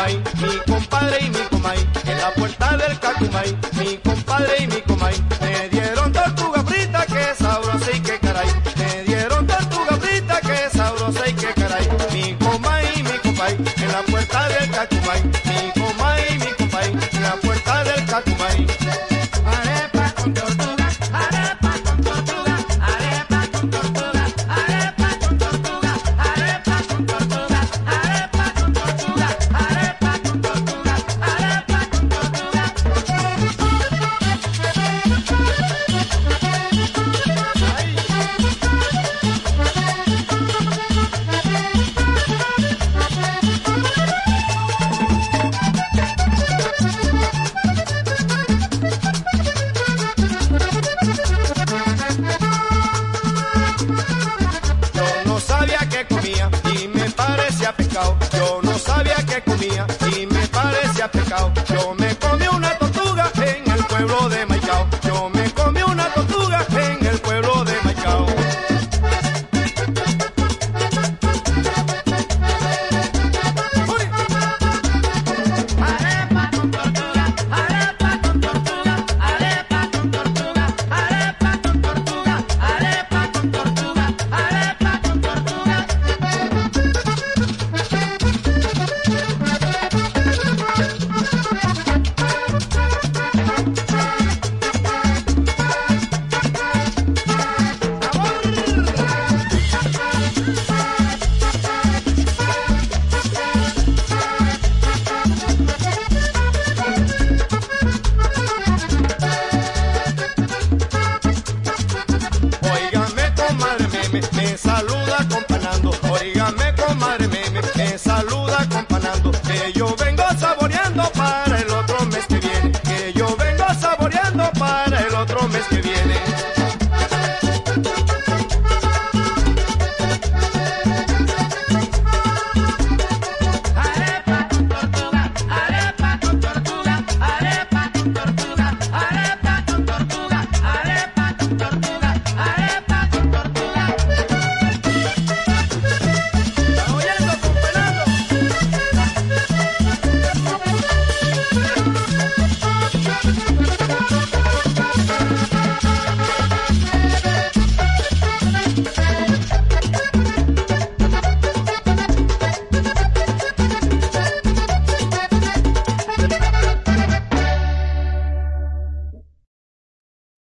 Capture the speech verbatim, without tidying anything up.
Cacumay, mi compadre y mi comay, en la puerta del Cacumay, mi compadre y mi comay, me dieron tortuga frita que sabrosa y que caray, me dieron tortuga frita que sabrosa y que caray, mi comay y mi compay, en la puerta del Cacumay, mi comay y mi compay, en la puerta del Cacumay. Arepa con tortuga, arepa con tortuga, arepa con tortuga, arepa con tortuga, arepa con tortuga, arepa con tortuga, arepa con tortuga, arepa con tortuga. Yo no sabía que comía y me parecía pescado. Yo no sabía que comía